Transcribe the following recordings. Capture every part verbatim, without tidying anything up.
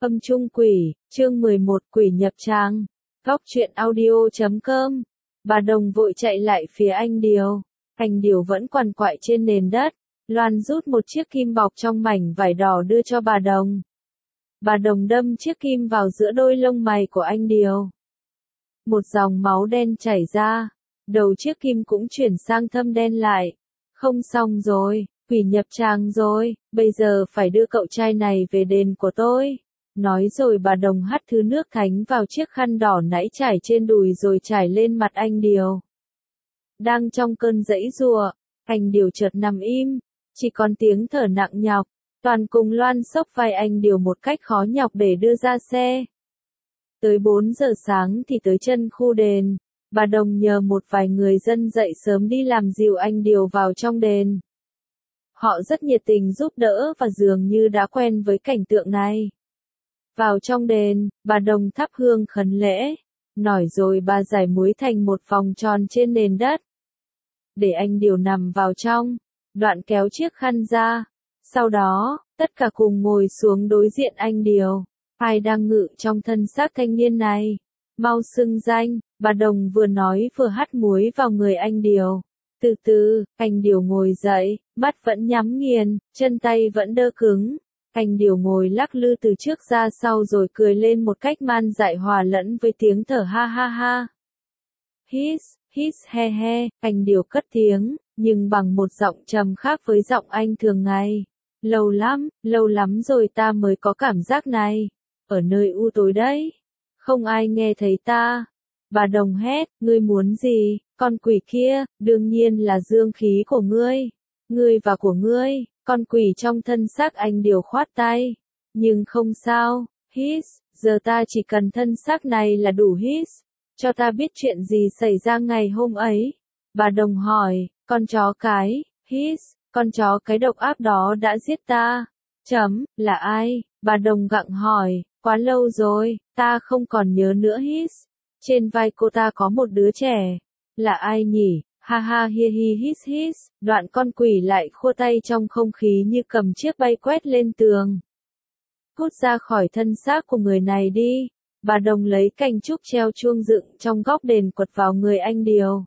Âm Trung Quỷ, chương mười một Quỷ nhập tràng. Góc truyện audio chấm com. Bà Đồng vội chạy lại phía anh Điều. Anh Điều vẫn quằn quại trên nền đất. Loan rút một chiếc kim bọc trong mảnh vải đỏ đưa cho bà Đồng. Bà Đồng đâm chiếc kim vào giữa đôi lông mày của anh Điều. Một dòng máu đen chảy ra. Đầu chiếc kim cũng chuyển sang thâm đen lại. Không xong rồi, quỷ nhập tràng rồi, bây giờ phải đưa cậu trai này về đền của tôi. Nói rồi bà Đồng hắt thứ nước thánh vào chiếc khăn đỏ nãy trải trên đùi rồi trải lên mặt anh Điều. Đang trong cơn giãy giụa, anh Điều chợt nằm im, chỉ còn tiếng thở nặng nhọc. Toàn cùng Loan xốc vai anh Điều một cách khó nhọc để đưa ra xe. Tới bốn giờ sáng thì tới chân khu đền, bà Đồng nhờ một vài người dân dậy sớm đi làm dìu anh Điều vào trong đền. Họ rất nhiệt tình giúp đỡ và dường như đã quen với cảnh tượng này. Vào trong đền, bà Đồng thắp hương khấn lễ, nổi rồi bà rải muối thành một vòng tròn trên nền đất. Để anh Điều nằm vào trong, đoạn kéo chiếc khăn ra. Sau đó, tất cả cùng ngồi xuống đối diện anh Điều. Ai đang ngự trong thân xác thanh niên này? Mau xưng danh, bà Đồng vừa nói vừa hắt muối vào người anh Điều. Từ từ, anh Điều ngồi dậy, mắt vẫn nhắm nghiền, chân tay vẫn đơ cứng. Anh Điều ngồi lắc lư từ trước ra sau rồi cười lên một cách man dại hòa lẫn với tiếng thở ha ha ha. Hít, hít he he, anh Điều cất tiếng, nhưng bằng một giọng trầm khác với giọng anh thường ngày. Lâu lắm, lâu lắm rồi ta mới có cảm giác này. Ở nơi u tối đấy. Không ai nghe thấy ta. Bà Đồng hét, ngươi muốn gì, con quỷ kia, đương nhiên là dương khí của ngươi. Ngươi và của ngươi, con quỷ trong thân xác anh Điều khoát tay. Nhưng không sao, hít, giờ ta chỉ cần thân xác này là đủ hít. Cho ta biết chuyện gì xảy ra ngày hôm ấy. Bà Đồng hỏi, con chó cái, hít, con chó cái độc ác đó đã giết ta. Chấm, là ai? Bà Đồng gặng hỏi, quá lâu rồi, ta không còn nhớ nữa hít. Trên vai cô ta có một đứa trẻ. Là ai nhỉ? Ha ha hi hi hít hít. Đoạn con quỷ lại khua tay trong không khí như cầm chiếc bay quét lên tường. Cút ra khỏi thân xác của người này đi. Bà Đồng lấy cành trúc treo chuông dựng trong góc đền quật vào người anh Điều.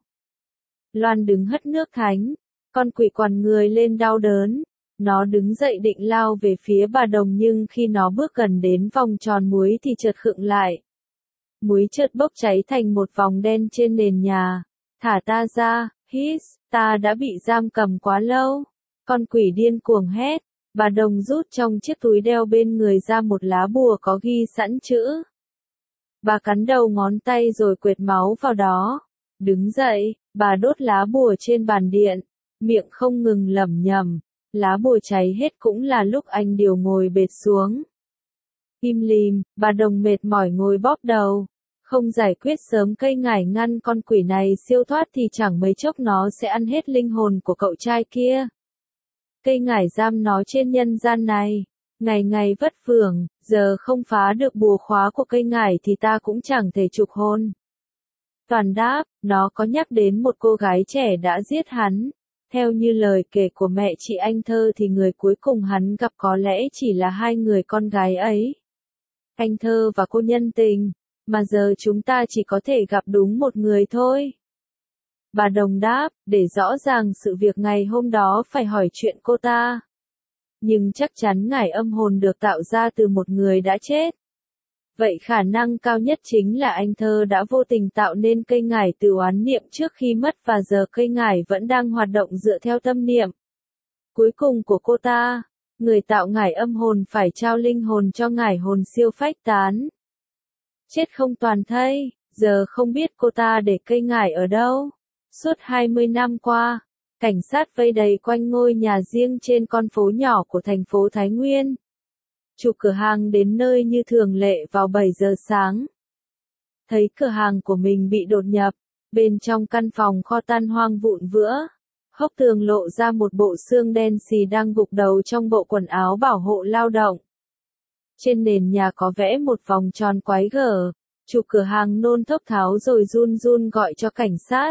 Loan đứng hất nước thánh. Con quỷ quằn người lên đau đớn. Nó đứng dậy định lao về phía bà Đồng nhưng khi nó bước gần đến vòng tròn muối thì chợt khựng lại. Muối chợt bốc cháy thành một vòng đen trên nền nhà. Thả ta ra, hít, ta đã bị giam cầm quá lâu. Con quỷ điên cuồng hét. Bà Đồng rút trong chiếc túi đeo bên người ra một lá bùa có ghi sẵn chữ. Bà cắn đầu ngón tay rồi quệt máu vào đó. Đứng dậy, bà đốt lá bùa trên bàn điện. Miệng không ngừng lẩm nhẩm. Lá bùa cháy hết cũng là lúc anh Điều ngồi bệt xuống. Im lìm, bà Đồng mệt mỏi ngồi bóp đầu. Không giải quyết sớm cây ngải ngăn con quỷ này siêu thoát thì chẳng mấy chốc nó sẽ ăn hết linh hồn của cậu trai kia. Cây ngải giam nó trên nhân gian này. Ngày ngày vất vưởng, giờ không phá được bùa khóa của cây ngải thì ta cũng chẳng thể trục hồn. Toàn đáp, nó có nhắc đến một cô gái trẻ đã giết hắn. Theo như lời kể của mẹ chị anh Thơ thì người cuối cùng hắn gặp có lẽ chỉ là hai người con gái ấy. Anh Thơ và cô nhân tình, mà giờ chúng ta chỉ có thể gặp đúng một người thôi. Bà Đồng đáp, để rõ ràng sự việc ngày hôm đó phải hỏi chuyện cô ta. Nhưng chắc chắn ngải âm hồn được tạo ra từ một người đã chết. Vậy khả năng cao nhất chính là anh Thơ đã vô tình tạo nên cây ngải từ oán niệm trước khi mất và giờ cây ngải vẫn đang hoạt động dựa theo tâm niệm cuối cùng của cô ta. Người tạo ngải âm hồn phải trao linh hồn cho ngải hồn siêu phách tán. Chết không toàn thây, giờ không biết cô ta để cây ngải ở đâu. Suốt hai mươi năm qua, cảnh sát vây đầy quanh ngôi nhà riêng trên con phố nhỏ của thành phố Thái Nguyên. Chủ cửa hàng đến nơi như thường lệ vào bảy giờ sáng. Thấy cửa hàng của mình bị đột nhập, bên trong căn phòng kho tan hoang vụn vữa. Hốc tường lộ ra một bộ xương đen xì đang gục đầu trong bộ quần áo bảo hộ lao động. Trên nền nhà có vẽ một vòng tròn quái gở. Chủ cửa hàng nôn thốc tháo rồi run run gọi cho cảnh sát.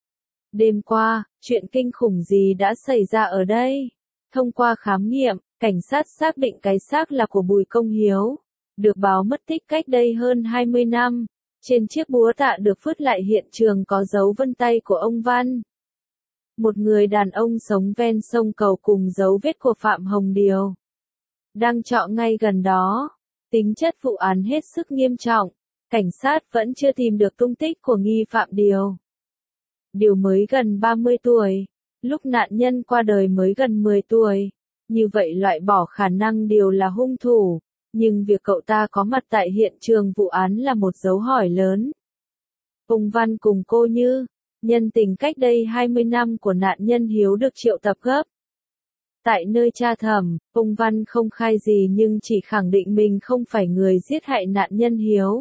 Đêm qua, chuyện kinh khủng gì đã xảy ra ở đây? Thông qua khám nghiệm, cảnh sát xác định cái xác là của Bùi Công Hiếu. được báo mất tích cách đây hơn hai mươi năm. Trên chiếc búa tạ được vứt lại hiện trường có dấu vân tay của ông Văn. Một người đàn ông sống ven sông Cầu cùng dấu vết của Phạm Hồng Điều. Đang trọ ngay gần đó. Tính chất vụ án hết sức nghiêm trọng. Cảnh sát vẫn chưa tìm được tung tích của nghi phạm Điều. Điều mới gần ba mươi tuổi. Lúc nạn nhân qua đời mới gần mười tuổi. Như vậy loại bỏ khả năng Điều là hung thủ. Nhưng việc cậu ta có mặt tại hiện trường vụ án là một dấu hỏi lớn. Ông Văn cùng cô Như, nhân tình cách đây hai mươi năm của nạn nhân Hiếu được triệu tập gấp. Tại nơi tra thẩm, ông Văn không khai gì nhưng chỉ khẳng định mình không phải người giết hại nạn nhân Hiếu.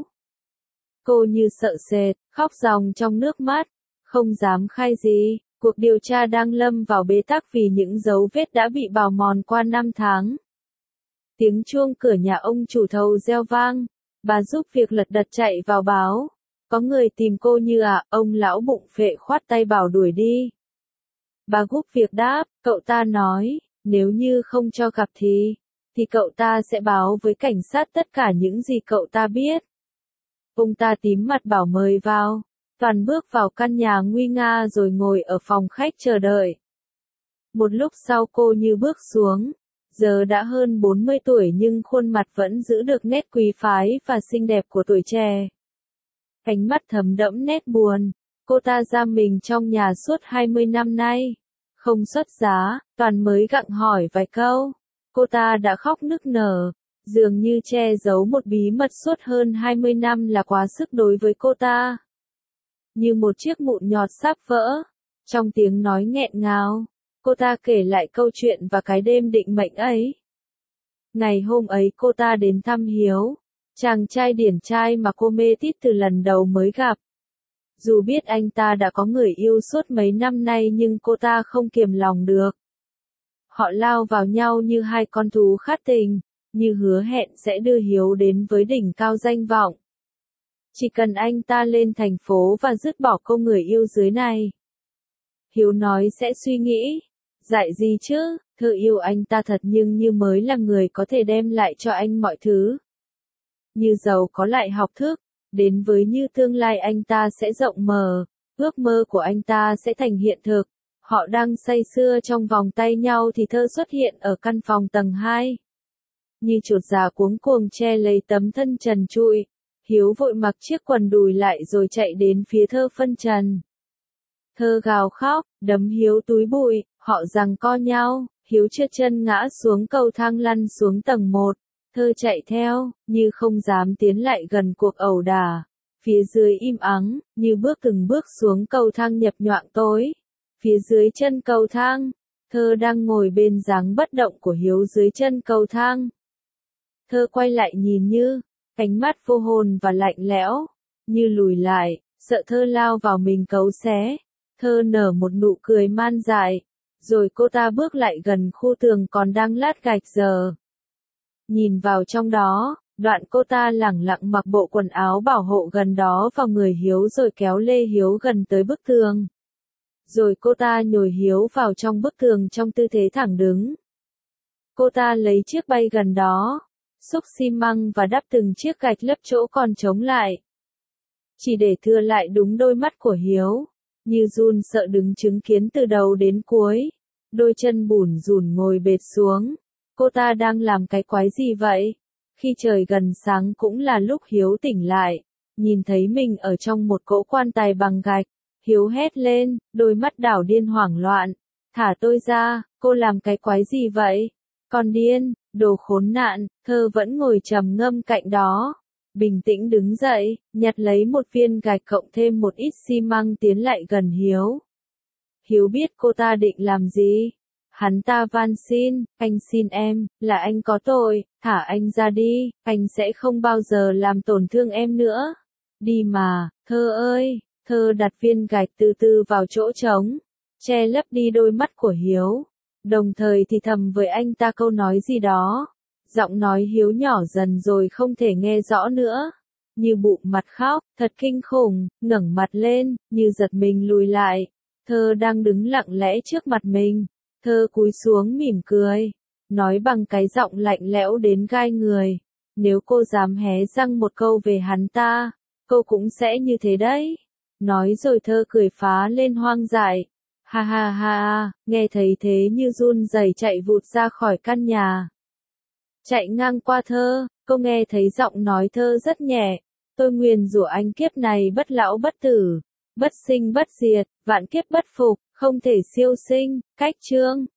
Cô Như sợ sệt, khóc ròng trong nước mắt, không dám khai gì. Cuộc điều tra đang lâm vào bế tắc vì những dấu vết đã bị bào mòn qua năm tháng. Tiếng chuông cửa nhà ông chủ thầu reo vang, bà giúp việc lật đật chạy vào báo. Có người tìm cô Như à, ông lão bụng phệ khoát tay bảo đuổi đi. Bà giúp việc đáp, cậu ta nói, nếu như không cho gặp thì, thì cậu ta sẽ báo với cảnh sát tất cả những gì cậu ta biết. Ông ta tím mặt bảo mời vào, Toàn bước vào căn nhà nguy nga rồi ngồi ở phòng khách chờ đợi. Một lúc sau cô Như bước xuống. Giờ đã hơn bốn mươi tuổi nhưng khuôn mặt vẫn giữ được nét quý phái và xinh đẹp của tuổi trẻ. Ánh mắt thấm đẫm nét buồn, cô ta giam mình trong nhà suốt hai mươi năm nay. Không xuất giá, Toàn mới gặng hỏi vài câu. Cô ta đã khóc nức nở, dường như che giấu một bí mật suốt hơn hai mươi năm là quá sức đối với cô ta. Như một chiếc mụn nhọt sắp vỡ, trong tiếng nói nghẹn ngào. Cô ta kể lại câu chuyện và cái đêm định mệnh ấy. Ngày hôm ấy cô ta đến thăm Hiếu, chàng trai điển trai mà cô mê tít từ lần đầu mới gặp. Dù biết anh ta đã có người yêu suốt mấy năm nay nhưng cô ta không kiềm lòng được. Họ lao vào nhau như hai con thú khát tình, như hứa hẹn sẽ đưa Hiếu đến với đỉnh cao danh vọng. Chỉ cần anh ta lên thành phố và dứt bỏ cô người yêu dưới này. Hiếu nói sẽ suy nghĩ. Dại gì chứ, thơ yêu anh ta thật nhưng như mới là người có thể đem lại cho anh mọi thứ. Như giàu có lại học thức, đến với Như tương lai anh ta sẽ rộng mở, ước mơ của anh ta sẽ thành hiện thực. Họ đang say sưa trong vòng tay nhau thì Thơ xuất hiện ở căn phòng tầng hai. Như chuột già cuống cuồng che lấy tấm thân trần trụi, Hiếu vội mặc chiếc quần đùi lại rồi chạy đến phía Thơ phân trần. Thơ gào khóc, đấm Hiếu túi bụi, họ giằng co nhau, Hiếu trượt chân ngã xuống cầu thang lăn xuống tầng một. Thơ chạy theo, Như không dám tiến lại gần cuộc ẩu đả. Phía dưới im ắng, Như bước từng bước xuống cầu thang nhập nhoạng tối. Phía dưới chân cầu thang, Thơ đang ngồi bên dáng bất động của Hiếu dưới chân cầu thang. Thơ quay lại nhìn Như, ánh mắt vô hồn và lạnh lẽo. Như lùi lại, sợ Thơ lao vào mình cấu xé. Thơ nở một nụ cười man dại, rồi cô ta bước lại gần khu tường còn đang lát gạch giờ. Nhìn vào trong đó, đoạn cô ta lẳng lặng mặc bộ quần áo bảo hộ gần đó vào người Hiếu rồi kéo lê Hiếu gần tới bức tường. Rồi cô ta nhồi Hiếu vào trong bức tường trong tư thế thẳng đứng. Cô ta lấy chiếc bay gần đó, xúc xi măng và đắp từng chiếc gạch lấp chỗ còn trống lại. Chỉ để thừa lại đúng đôi mắt của Hiếu. Như run sợ đứng chứng kiến từ đầu đến cuối. Đôi chân bủn rủn ngồi bệt xuống. Cô ta đang làm cái quái gì vậy? Khi trời gần sáng cũng là lúc Hiếu tỉnh lại. Nhìn thấy mình ở trong một cỗ quan tài bằng gạch. Hiếu hét lên, đôi mắt đảo điên hoảng loạn. Thả tôi ra, cô làm cái quái gì vậy? Con điên, đồ khốn nạn. Thơ vẫn ngồi trầm ngâm cạnh đó. Bình tĩnh đứng dậy, nhặt lấy một viên gạch cộng thêm một ít xi măng tiến lại gần Hiếu. Hiếu biết cô ta định làm gì. Hắn ta van xin, anh xin em, là anh có tội, thả anh ra đi, anh sẽ không bao giờ làm tổn thương em nữa. Đi mà, Thơ ơi, Thơ đặt viên gạch từ từ vào chỗ trống, che lấp đi đôi mắt của Hiếu. Đồng thời thì thầm với anh ta câu nói gì đó. Giọng nói Hiếu nhỏ dần rồi không thể nghe rõ nữa. Như bụng mặt khóc, thật kinh khủng, ngẩng mặt lên, Như giật mình lùi lại. Thơ đang đứng lặng lẽ trước mặt mình. Thơ cúi xuống mỉm cười, nói bằng cái giọng lạnh lẽo đến gai người. Nếu cô dám hé răng một câu về hắn ta, cô cũng sẽ như thế đấy. Nói rồi thơ cười phá lên hoang dại. Ha ha ha, nghe thấy thế như run rẩy chạy vụt ra khỏi căn nhà. Chạy ngang qua thơ, cô nghe thấy giọng nói thơ rất nhẹ. Tôi nguyền rủa anh kiếp này bất lão bất tử, bất sinh bất diệt, vạn kiếp bất phục, không thể siêu sinh. Cách chương